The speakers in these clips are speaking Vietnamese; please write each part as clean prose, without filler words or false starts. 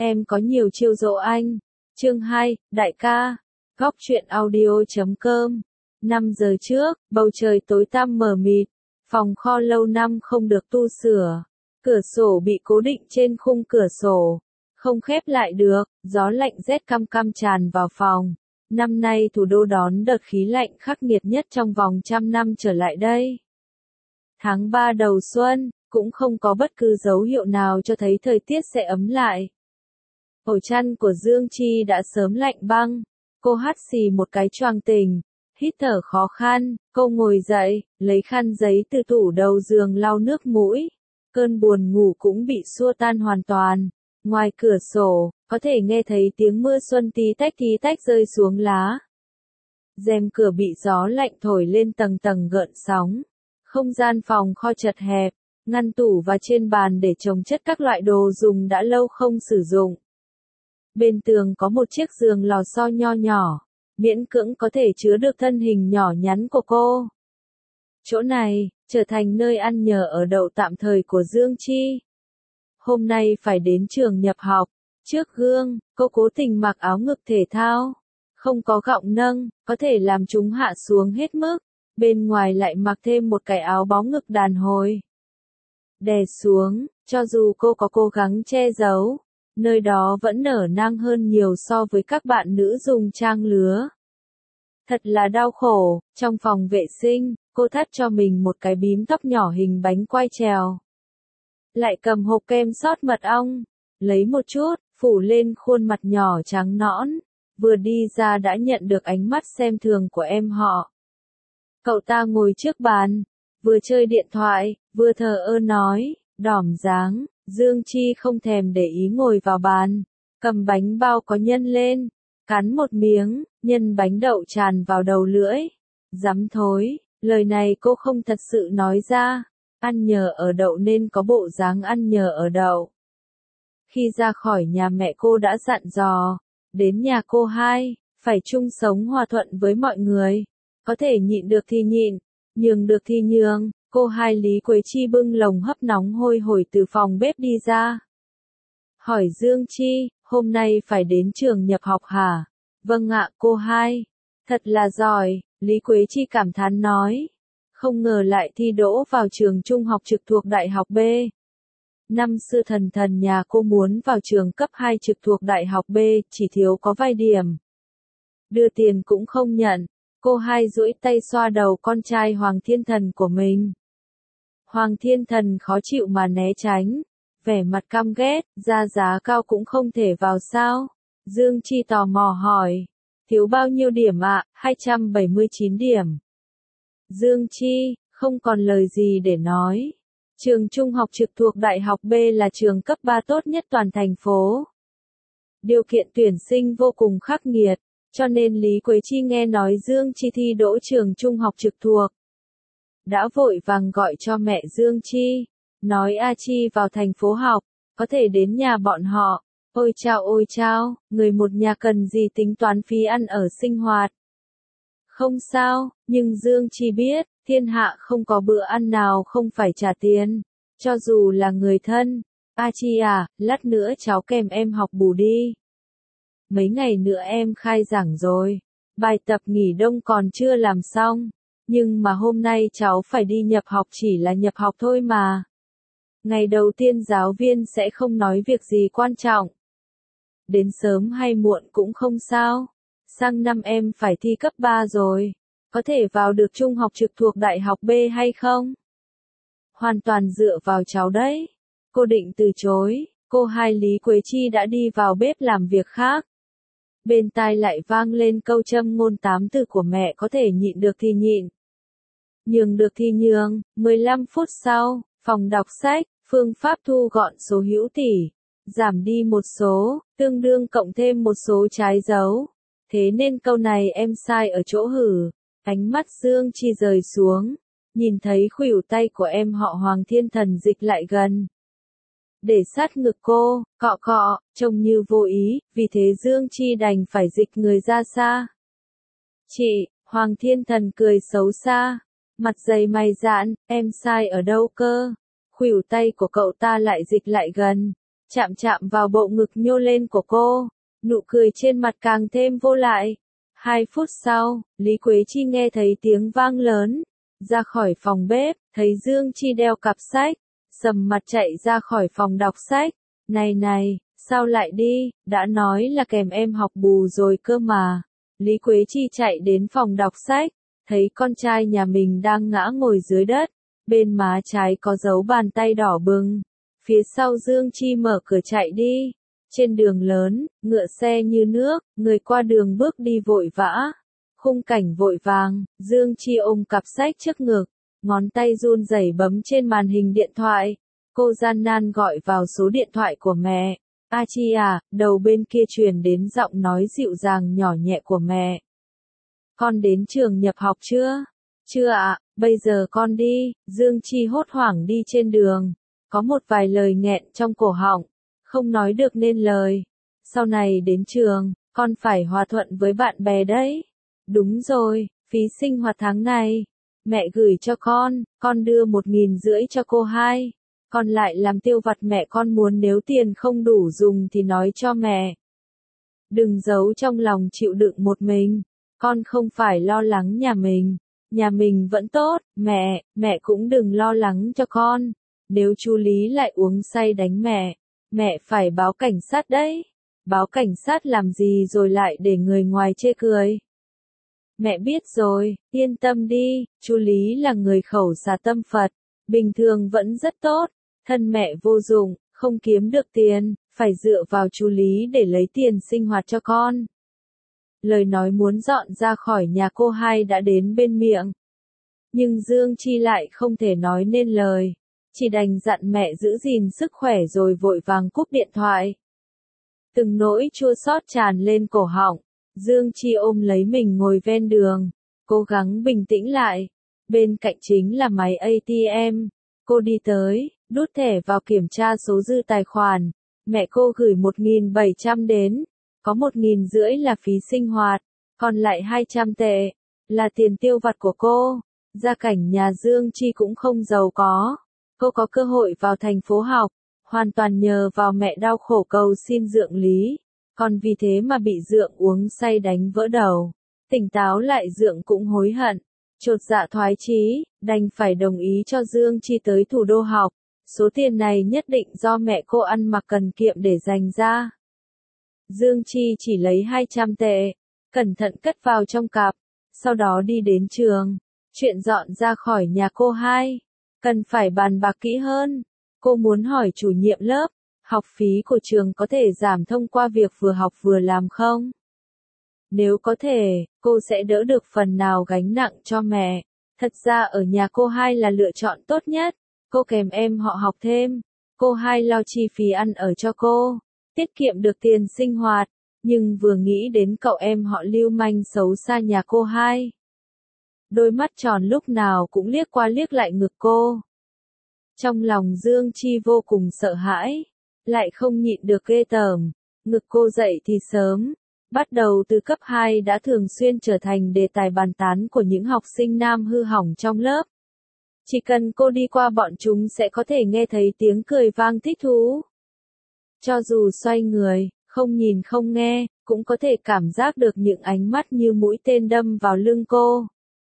Em có nhiều chiêu dỗ anh. Chương 2, đại ca. Góc truyện audio.com. 5 giờ trước, bầu trời tối tăm mờ mịt. Phòng kho lâu năm không được tu sửa. Cửa sổ bị cố định trên khung cửa sổ. Không khép lại được, gió lạnh rét căm căm tràn vào phòng. Năm nay thủ đô đón đợt khí lạnh khắc nghiệt nhất trong vòng 100 năm trở lại đây. Tháng 3 đầu xuân, cũng không có bất cứ dấu hiệu nào cho thấy thời tiết sẽ ấm lại. Ổ chăn của Dương Chi đã sớm lạnh băng. Cô hắt xì một cái choàng tỉnh, hít thở khó khăn, cô ngồi dậy, lấy khăn giấy từ tủ đầu giường lau nước mũi. Cơn buồn ngủ cũng bị xua tan hoàn toàn. Ngoài cửa sổ, có thể nghe thấy tiếng mưa xuân tí tách rơi xuống lá. Rèm cửa bị gió lạnh thổi lên tầng tầng gợn sóng. Không gian phòng kho chật hẹp, ngăn tủ và trên bàn để chồng chất các loại đồ dùng đã lâu không sử dụng. Bên tường có một chiếc giường lò xo nho nhỏ, miễn cưỡng có thể chứa được thân hình nhỏ nhắn của cô. Chỗ này, trở thành nơi ăn nhờ ở đậu tạm thời của Dương Chi. Hôm nay phải đến trường nhập học, trước gương, cô cố tình mặc áo ngực thể thao. Không có gọng nâng, có thể làm chúng hạ xuống hết mức, bên ngoài lại mặc thêm một cái áo bó ngực đàn hồi. Đè xuống, cho dù cô có cố gắng che giấu, nơi đó vẫn nở nang hơn nhiều so với các bạn nữ dùng trang lứa. Thật là đau khổ, trong phòng vệ sinh, cô thắt cho mình một cái bím tóc nhỏ hình bánh quai trèo. Lại cầm hộp kem sót mật ong, lấy một chút, phủ lên khuôn mặt nhỏ trắng nõn, vừa đi ra đã nhận được ánh mắt xem thường của em họ. Cậu ta ngồi trước bàn, vừa chơi điện thoại, vừa thờ ơ nói, đỏm dáng. Dương Chi không thèm để ý ngồi vào bàn, cầm bánh bao có nhân lên, cắn một miếng, nhân bánh đậu tràn vào đầu lưỡi. Dắm thối, lời này cô không thật sự nói ra, ăn nhờ ở đậu nên có bộ dáng ăn nhờ ở đậu. Khi ra khỏi nhà mẹ cô đã dặn dò, đến nhà cô hai, phải chung sống hòa thuận với mọi người, có thể nhịn được thì nhịn, nhường được thì nhường. Cô hai Lý Quế Chi bưng lồng hấp nóng hôi hổi từ phòng bếp đi ra. Hỏi Dương Chi, hôm nay phải đến trường nhập học hả? Vâng ạ cô hai. Thật là giỏi, Lý Quế Chi cảm thán nói. Không ngờ lại thi đỗ vào trường trung học trực thuộc Đại học B. Năm xưa thần nhà cô muốn vào trường cấp 2 trực thuộc Đại học B, chỉ thiếu có vài điểm. Đưa tiền cũng không nhận. Cô hai duỗi tay xoa đầu con trai Hoàng Thiên Thần của mình. Hoàng Thiên Thần khó chịu mà né tránh, vẻ mặt căm ghét, ra giá cao cũng không thể vào sao? Dương Chi tò mò hỏi, thiếu bao nhiêu điểm ạ? 279 điểm. Dương Chi, không còn lời gì để nói. Trường trung học trực thuộc Đại học B là trường cấp 3 tốt nhất toàn thành phố. Điều kiện tuyển sinh vô cùng khắc nghiệt, cho nên Lý Quế Chi nghe nói Dương Chi thi đỗ trường trung học trực thuộc. Đã vội vàng gọi cho mẹ Dương Chi, nói A Chi vào thành phố học, có thể đến nhà bọn họ. Ôi chao, người một nhà cần gì tính toán phí ăn ở sinh hoạt. Không sao, nhưng Dương Chi biết, thiên hạ không có bữa ăn nào không phải trả tiền, cho dù là người thân. A Chi à, lát nữa cháu kèm em học bù đi. Mấy ngày nữa em khai giảng rồi, bài tập nghỉ đông còn chưa làm xong. Nhưng mà hôm nay cháu phải đi nhập học, chỉ là nhập học thôi mà. Ngày đầu tiên giáo viên sẽ không nói việc gì quan trọng. Đến sớm hay muộn cũng không sao. Sang năm em phải thi cấp 3 rồi. Có thể vào được trung học trực thuộc Đại học B hay không? Hoàn toàn dựa vào cháu đấy. Cô định từ chối, cô hai Lý Quế Chi đã đi vào bếp làm việc khác. Bên tai lại vang lên câu châm ngôn 8 từ của mẹ, có thể nhịn được thì nhịn. Nhường được thì nhường. 15 phút sau, phòng đọc sách, phương pháp thu gọn số hữu tỷ, giảm đi một số, tương đương cộng thêm một số trái dấu. Thế nên câu này em sai ở chỗ hử. Ánh mắt Dương Chi rời xuống, nhìn thấy khuỷu tay của em họ Hoàng Thiên Thần dịch lại gần. Để sát ngực cô, cọ cọ, trông như vô ý, vì thế Dương Chi đành phải dịch người ra xa. Chị, Hoàng Thiên Thần cười xấu xa. Mặt dày mày dạn, em sai ở đâu cơ? Khuỷu tay của cậu ta lại dịch lại gần. chạm chạm vào bộ ngực nhô lên của cô, nụ cười trên mặt càng thêm vô lại. 2 phút sau, Lý Quế Chi nghe thấy tiếng vang lớn, ra khỏi phòng bếp, thấy Dương Chi đeo cặp sách, sầm mặt chạy ra khỏi phòng đọc sách. Này này, sao lại đi, đã nói là kèm em học bù rồi cơ mà. Lý Quế Chi chạy đến phòng đọc sách, thấy con trai nhà mình đang ngã ngồi dưới đất, bên má trái có dấu bàn tay đỏ bừng. Phía sau Dương Chi mở cửa chạy đi. Trên đường lớn, ngựa xe như nước, người qua đường bước đi vội vã. Khung cảnh vội vàng, Dương Chi ôm cặp sách trước ngực, ngón tay run rẩy bấm trên màn hình điện thoại. Cô gian nan gọi vào số điện thoại của mẹ. A Chi à, đầu bên kia truyền đến giọng nói dịu dàng nhỏ nhẹ của mẹ. Con đến trường nhập học chưa? Chưa ạ, bây giờ con đi. Dương Chi hốt hoảng đi trên đường, có một vài lời nghẹn trong cổ họng, không nói được nên lời. Sau này đến trường, con phải hòa thuận với bạn bè đấy. Đúng rồi, phí sinh hoạt tháng này, mẹ gửi cho con đưa 1.500 cho cô hai. Còn lại làm tiêu vặt mẹ con muốn, nếu tiền không đủ dùng thì nói cho mẹ. Đừng giấu trong lòng chịu đựng một mình, con không phải lo lắng nhà mình vẫn tốt, mẹ cũng đừng lo lắng cho con. Nếu chú Lý lại uống say đánh mẹ phải báo cảnh sát đấy. Báo cảnh sát làm gì rồi lại để người ngoài chê cười. Mẹ biết rồi, yên tâm đi, chú Lý là người khẩu xà tâm Phật, bình thường vẫn rất tốt, thân mẹ vô dụng, không kiếm được tiền, phải dựa vào chú Lý để lấy tiền sinh hoạt cho con. Lời nói muốn dọn ra khỏi nhà cô hai đã đến bên miệng. Nhưng Dương Chi lại không thể nói nên lời, chỉ đành dặn mẹ giữ gìn sức khỏe rồi vội vàng cúp điện thoại. Từng nỗi chua xót tràn lên cổ họng, Dương Chi ôm lấy mình ngồi ven đường, cố gắng bình tĩnh lại. Bên cạnh chính là máy ATM, cô đi tới, đút thẻ vào kiểm tra số dư tài khoản. Mẹ cô gửi 1.700 đến, có 1.500 là phí sinh hoạt, còn lại 200 tệ, là tiền tiêu vặt của cô. Gia cảnh nhà Dương Chi cũng không giàu có, cô có cơ hội vào thành phố học, hoàn toàn nhờ vào mẹ đau khổ cầu xin Dượng Lý, còn vì thế mà bị Dượng uống say đánh vỡ đầu. Tỉnh táo lại Dượng cũng hối hận, chột dạ thoái chí, đành phải đồng ý cho Dương Chi tới thủ đô học. Số tiền này nhất định do mẹ cô ăn mặc cần kiệm để dành ra. Dương Chi chỉ lấy 200 tệ, cẩn thận cất vào trong cặp, sau đó đi đến trường. Chuyện dọn ra khỏi nhà cô hai, cần phải bàn bạc kỹ hơn. Cô muốn hỏi chủ nhiệm lớp, học phí của trường có thể giảm thông qua việc vừa học vừa làm không? Nếu có thể, cô sẽ đỡ được phần nào gánh nặng cho mẹ. Thật ra ở nhà cô hai là lựa chọn tốt nhất. Cô kèm em họ học thêm, cô hai lo chi phí ăn ở cho cô, tiết kiệm được tiền sinh hoạt, nhưng vừa nghĩ đến cậu em họ lưu manh xấu xa nhà cô hai. Đôi mắt tròn lúc nào cũng liếc qua liếc lại ngực cô. Trong lòng Dương Chi vô cùng sợ hãi, lại không nhịn được ghê tởm. Ngực cô dậy thì sớm, bắt đầu từ cấp 2 đã thường xuyên trở thành đề tài bàn tán của những học sinh nam hư hỏng trong lớp. Chỉ cần cô đi qua bọn chúng sẽ có thể nghe thấy tiếng cười vang thích thú. Cho dù xoay người, không nhìn không nghe, cũng có thể cảm giác được những ánh mắt như mũi tên đâm vào lưng cô.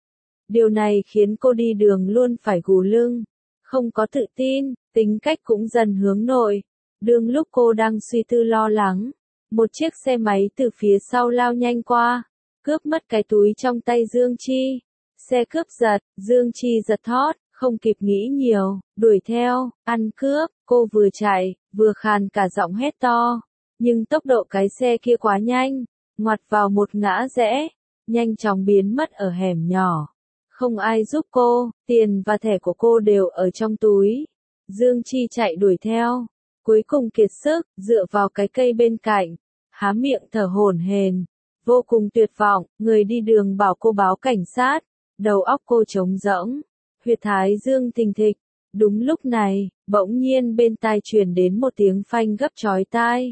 Điều này khiến cô đi đường luôn phải gù lưng, không có tự tin, tính cách cũng dần hướng nội. Đương lúc cô đang suy tư lo lắng, một chiếc xe máy từ phía sau lao nhanh qua, cướp mất cái túi trong tay Dương Chi. Xe cướp giật, Dương Chi giật thót, không kịp nghĩ nhiều, đuổi theo, ăn cướp. Cô vừa chạy, vừa khàn cả giọng hét to. Nhưng tốc độ cái xe kia quá nhanh, ngoặt vào một ngã rẽ, nhanh chóng biến mất ở hẻm nhỏ. Không ai giúp cô, tiền và thẻ của cô đều ở trong túi. Dương Chi chạy đuổi theo, cuối cùng kiệt sức, dựa vào cái cây bên cạnh, há miệng thở hổn hển, vô cùng tuyệt vọng. Người đi đường bảo cô báo cảnh sát, đầu óc cô trống rỗng, huyệt thái dương thình thịch. Đúng lúc này, bỗng nhiên bên tai truyền đến một tiếng phanh gấp chói tai.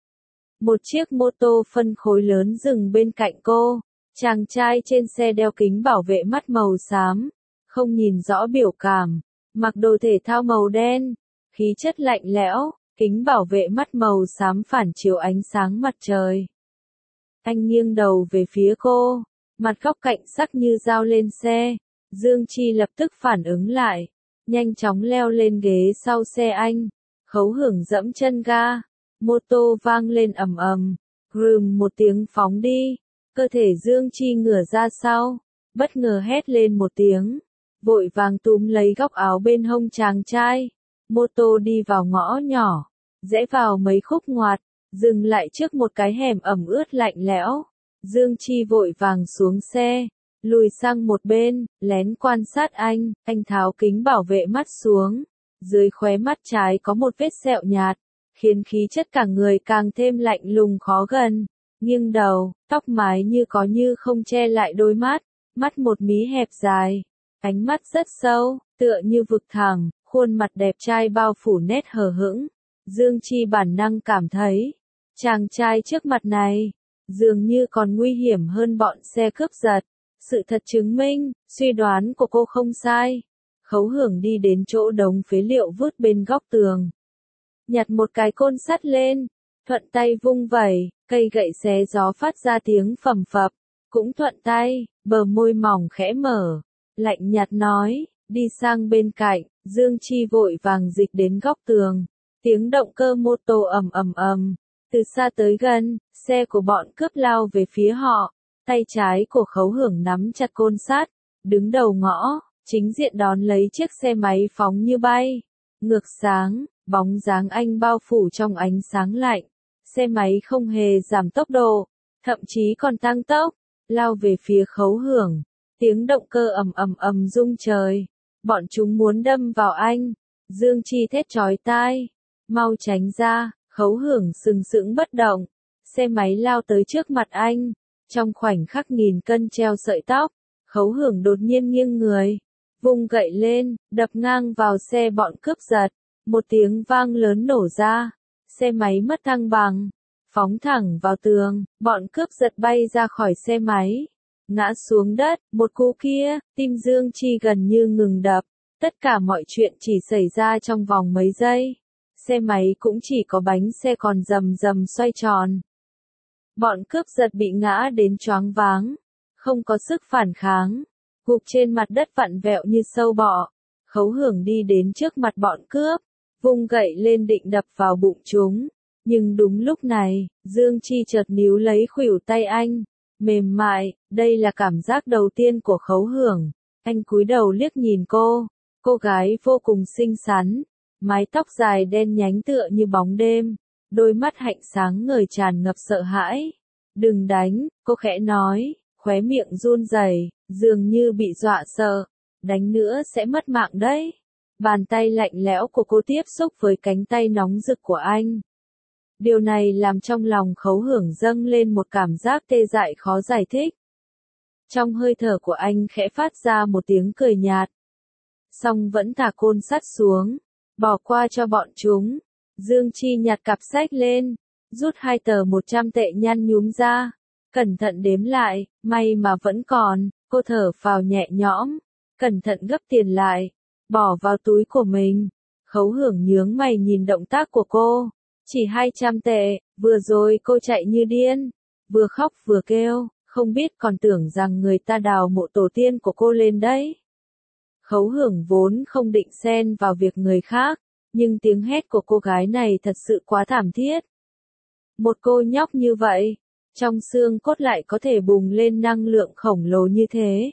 Một chiếc mô tô phân khối lớn dừng bên cạnh cô. Chàng trai trên xe đeo kính bảo vệ mắt màu xám, không nhìn rõ biểu cảm, mặc đồ thể thao màu đen, khí chất lạnh lẽo, kính bảo vệ mắt màu xám phản chiếu ánh sáng mặt trời. Anh nghiêng đầu về phía cô, mặt góc cạnh sắc như dao lên xe. Dương Chi lập tức phản ứng lại, nhanh chóng leo lên ghế sau xe anh. Khấu Hưởng dẫm chân ga, mô tô vang lên ầm ầm, rùm một tiếng phóng đi. Cơ thể Dương Chi ngửa ra sau, bất ngờ hét lên một tiếng, vội vàng túm lấy góc áo bên hông chàng trai. Mô tô đi vào ngõ nhỏ, rẽ vào mấy khúc ngoặt, dừng lại trước một cái hẻm ẩm ướt lạnh lẽo. Dương Chi vội vàng xuống xe, lùi sang một bên, lén quan sát anh tháo kính bảo vệ mắt xuống. Dưới khóe mắt trái có một vết sẹo nhạt, khiến khí chất cả người càng thêm lạnh lùng khó gần. Nghiêng đầu, tóc mái như có như không che lại đôi mắt, mắt một mí hẹp dài, ánh mắt rất sâu, tựa như vực thẳm, khuôn mặt đẹp trai bao phủ nét hờ hững. Dương Chi bản năng cảm thấy, chàng trai trước mặt này, dường như còn nguy hiểm hơn bọn xe cướp giật. Sự thật chứng minh, suy đoán của cô không sai. Khấu Hưởng đi đến chỗ đống phế liệu vứt bên góc tường, nhặt một cái côn sắt lên, thuận tay vung vẩy, cây gậy xé gió phát ra tiếng phầm phập. Cũng thuận tay, bờ môi mỏng khẽ mở, lạnh nhạt nói, đi sang bên cạnh. Dương Chi vội vàng dịch đến góc tường, tiếng động cơ mô tô ầm ầm ầm, từ xa tới gần, xe của bọn cướp lao về phía họ. Tay trái của Khấu Hưởng nắm chặt côn sắt, đứng đầu ngõ, chính diện đón lấy chiếc xe máy phóng như bay. Ngược sáng, bóng dáng anh bao phủ trong ánh sáng lạnh. Xe máy không hề giảm tốc độ, thậm chí còn tăng tốc, lao về phía Khấu Hưởng. Tiếng động cơ ầm ầm ầm rung trời. Bọn chúng muốn đâm vào anh. Dương Chi thét chói tai, mau tránh ra. Khấu Hưởng sừng sững bất động. Xe máy lao tới trước mặt anh. Trong khoảnh khắc nghìn cân treo sợi tóc, Khấu Hưởng đột nhiên nghiêng người, vung gậy lên, đập ngang vào xe bọn cướp giật. Một tiếng vang lớn nổ ra, xe máy mất thăng bằng, phóng thẳng vào tường. Bọn cướp giật bay ra khỏi xe máy, ngã xuống đất. Một cú kia, tim Dương Chi gần như ngừng đập. Tất cả mọi chuyện chỉ xảy ra trong vòng mấy giây. Xe máy cũng chỉ có bánh xe còn rầm rầm xoay tròn. Bọn cướp giật bị ngã đến choáng váng, không có sức phản kháng, gục trên mặt đất vặn vẹo như sâu bọ. Khấu Hưởng đi đến trước mặt bọn cướp, vung gậy lên định đập vào bụng chúng. Nhưng đúng lúc này, Dương Chi chợt níu lấy khuỷu tay anh, mềm mại. Đây là cảm giác đầu tiên của Khấu Hưởng. Anh cúi đầu liếc nhìn cô gái vô cùng xinh xắn, mái tóc dài đen nhánh tựa như bóng đêm. Đôi mắt hạnh sáng ngời tràn ngập sợ hãi. Đừng đánh, cô khẽ nói, khóe miệng run rẩy, dường như bị dọa sợ. Đánh nữa sẽ mất mạng đấy. Bàn tay lạnh lẽo của cô tiếp xúc với cánh tay nóng rực của anh. Điều này làm trong lòng Khấu Hưởng dâng lên một cảm giác tê dại khó giải thích. Trong hơi thở của anh khẽ phát ra một tiếng cười nhạt. Song vẫn thả côn sắt xuống, bỏ qua cho bọn chúng. Dương Chi nhặt cặp sách lên, rút 2 tờ 100 tệ nhăn nhúm ra, cẩn thận đếm lại, may mà vẫn còn. Cô thở phào nhẹ nhõm, cẩn thận gấp tiền lại, bỏ vào túi của mình. Khấu Hưởng nhướng mày nhìn động tác của cô, chỉ 200 tệ, vừa rồi cô chạy như điên, vừa khóc vừa kêu, không biết còn tưởng rằng người ta đào mộ tổ tiên của cô lên đấy. Khấu Hưởng vốn không định xen vào việc người khác, nhưng tiếng hét của cô gái này thật sự quá thảm thiết. Một cô nhóc như vậy, trong xương cốt lại có thể bùng lên năng lượng khổng lồ như thế.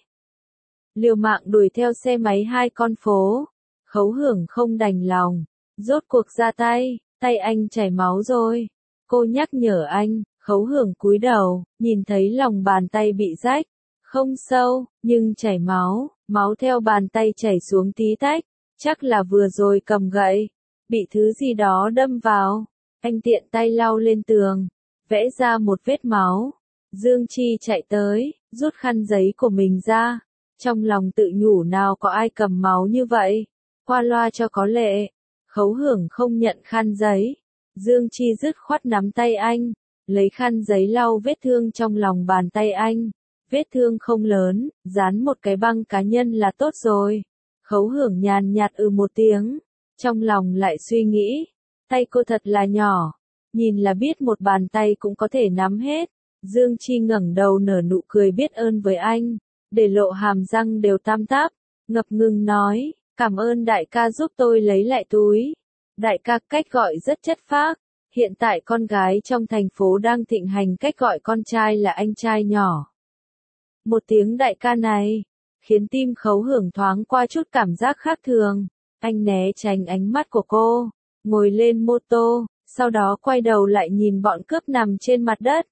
Liều mạng đuổi theo xe máy 2 con phố, Khấu Hưởng không đành lòng, rốt cuộc ra tay anh chảy máu rồi. Cô nhắc nhở anh. Khấu Hưởng cúi đầu, nhìn thấy lòng bàn tay bị rách, không sâu, nhưng chảy máu, máu theo bàn tay chảy xuống tí tách, chắc là vừa rồi cầm gậy, bị thứ gì đó đâm vào. Anh tiện tay lau lên tường, vẽ ra một vết máu. Dương Chi chạy tới, rút khăn giấy của mình ra, trong lòng tự nhủ nào có ai cầm máu như vậy, qua loa cho có lệ. Khấu Hưởng không nhận khăn giấy, Dương Chi dứt khoát nắm tay anh, lấy khăn giấy lau vết thương trong lòng bàn tay anh. Vết thương không lớn, dán một cái băng cá nhân là tốt rồi. Khấu Hưởng nhàn nhạt một tiếng, trong lòng lại suy nghĩ, Tay cô thật là nhỏ, nhìn là biết một bàn tay cũng có thể nắm hết. Dương Chi ngẩng đầu nở nụ cười biết ơn với anh, để lộ hàm răng đều tam táp, ngập ngừng nói, cảm ơn đại ca giúp tôi lấy lại túi. Đại ca cách gọi rất chất phác, hiện tại con gái trong thành phố đang thịnh hành cách gọi con trai là anh trai nhỏ. Một tiếng đại ca này, khiến tim Khấu Hưởng thoáng qua chút cảm giác khác thường, anh né tránh ánh mắt của cô, ngồi lên mô tô, sau đó quay đầu lại nhìn bọn cướp nằm trên mặt đất.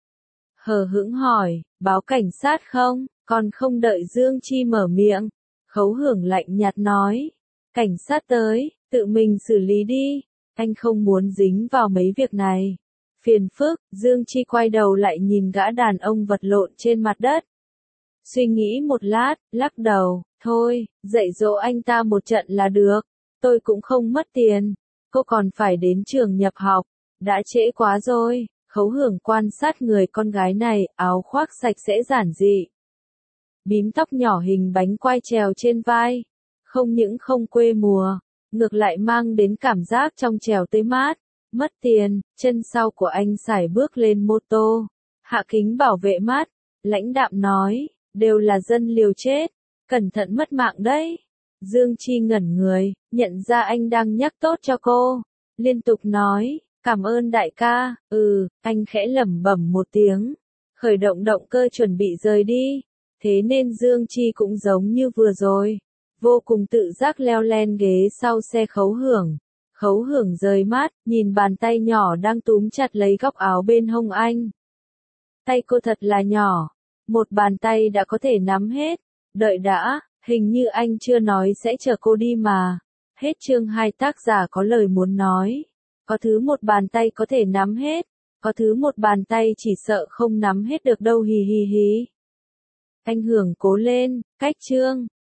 Hờ hững hỏi, báo cảnh sát không? Còn không đợi Dương Chi mở miệng, Khấu Hưởng lạnh nhạt nói, cảnh sát tới, tự mình xử lý đi, anh không muốn dính vào mấy việc này. Phiền phức, Dương Chi quay đầu lại nhìn gã đàn ông vật lộn trên mặt đất. Suy nghĩ một lát, lắc đầu, thôi, dạy dỗ anh ta một trận là được, tôi cũng không mất tiền, cô còn phải đến trường nhập học, đã trễ quá rồi. Khấu Hưởng quan sát người con gái này, áo khoác sạch sẽ giản dị. Bím tóc nhỏ hình bánh quai trèo trên vai, không những không quê mùa, ngược lại mang đến cảm giác trong trèo tươi mát. Mất tiền, chân sau của anh sải bước lên mô tô, hạ kính bảo vệ mát, lãnh đạm nói, đều là dân liều chết, cẩn thận mất mạng đấy. Dương Chi ngẩn người, nhận ra anh đang nhắc tốt cho cô, liên tục nói, cảm ơn đại ca, anh khẽ lẩm bẩm một tiếng, khởi động động cơ chuẩn bị rời đi, thế nên Dương Chi cũng giống như vừa rồi, vô cùng tự giác leo lên ghế sau xe Khấu Hưởng. Khấu Hưởng rời mắt, nhìn bàn tay nhỏ đang túm chặt lấy góc áo bên hông anh. Tay cô thật là nhỏ, một bàn tay đã có thể nắm hết, đợi đã, hình như anh chưa nói sẽ chờ cô đi mà. Hết chương 2 tác giả có lời muốn nói. Có thứ một bàn tay có thể nắm hết, có thứ một bàn tay chỉ sợ không nắm hết được đâu hì hì hì. Anh Hưởng cố lên, cách chương.